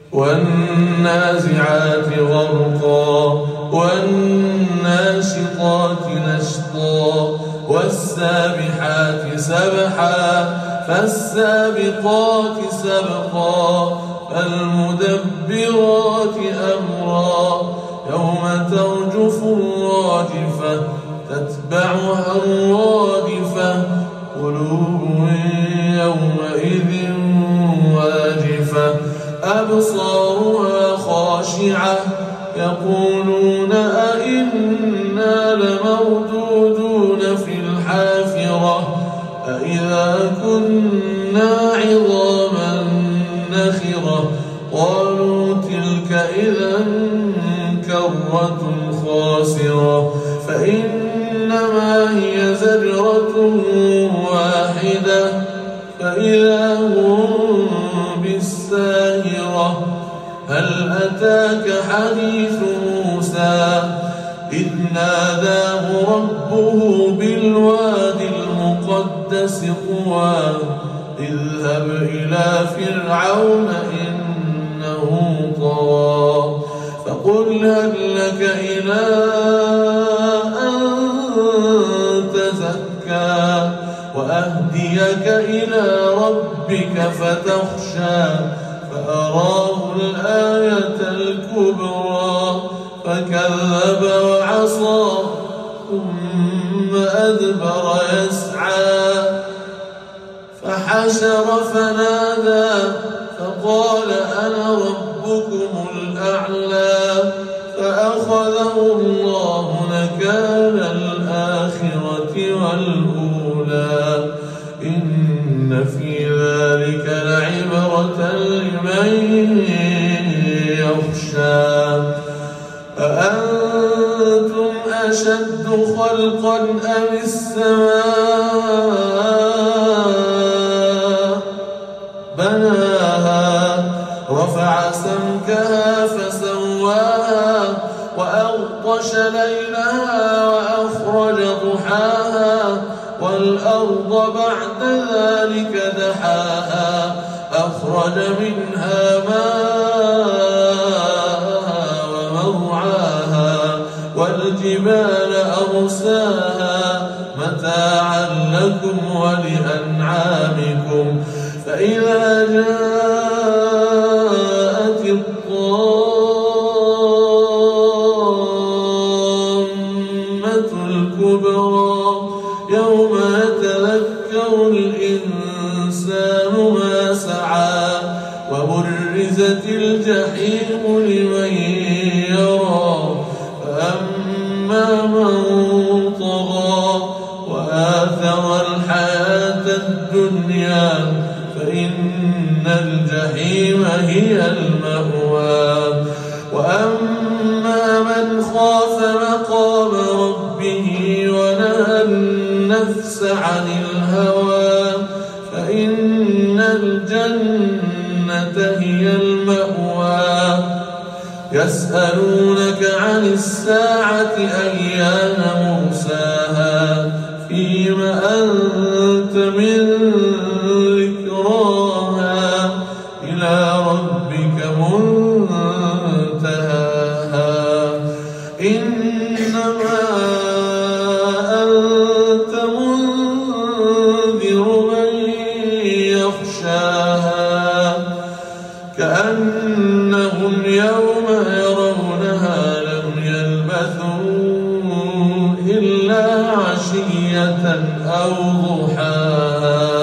والنازعات غرقا والناشطات نشطا والسابحات سبحا فالسابقات سبقا فالمدبرات أمرا يوم ترجف الراجفة تتبعها الرادفة قلوب يومئذ واجفة أبصارها خاشعة يقولون أئنا لمردودون في الحافرة أئذا كنا عظاما نخرة قالوا تلك إذا كرة خاسرة فإنما هي زجرة واحدة فإذا هم بالساهرة هل أتاك حديث موسى إذ ناداه ربه بالواد المقدس طوى اذهب إلى فرعون إنه طغى فقل هل لك إلى أن تزكى وأهديك إلى ربك فتخشى فأراه الآية الكبرى فكذب وعصى ثم أدبر يسعى فحشر فنادى فقال أنا ربكم الأعلى فأخذه الله نكال الآخرة والأولى إن في ذلك لعبرة لمن يخشى أأنتم أشد خلقا أم السماء بناها رفع سمكها فسواها وأغطش ليلها وأخرج ضحاها والأرض بعد ذلك دحاها أخرج منها ماءها ومرعاها والجبال أرساها متاعا لكم ولأنعامكم فإذا جاءت الطامة الكبرى يوم يتذكر الإنسان ما سعى وبرزت الجحيم لمن يرى فأما من طغى وآثر الحياة الدنيا فإن الجحيم هي المأوى وأما من خاف مقام ربه ونهى النفس عن الهوى فإن الجنة هي المأوى يسألونك عن الساعة أيان مرساها فيم أنت من ذكراها إلى ربك منتهاها إنما أنت منذر من يخشاها كأنهم يوم يرونها لم يلبثوا إلا عشية أو ضحاها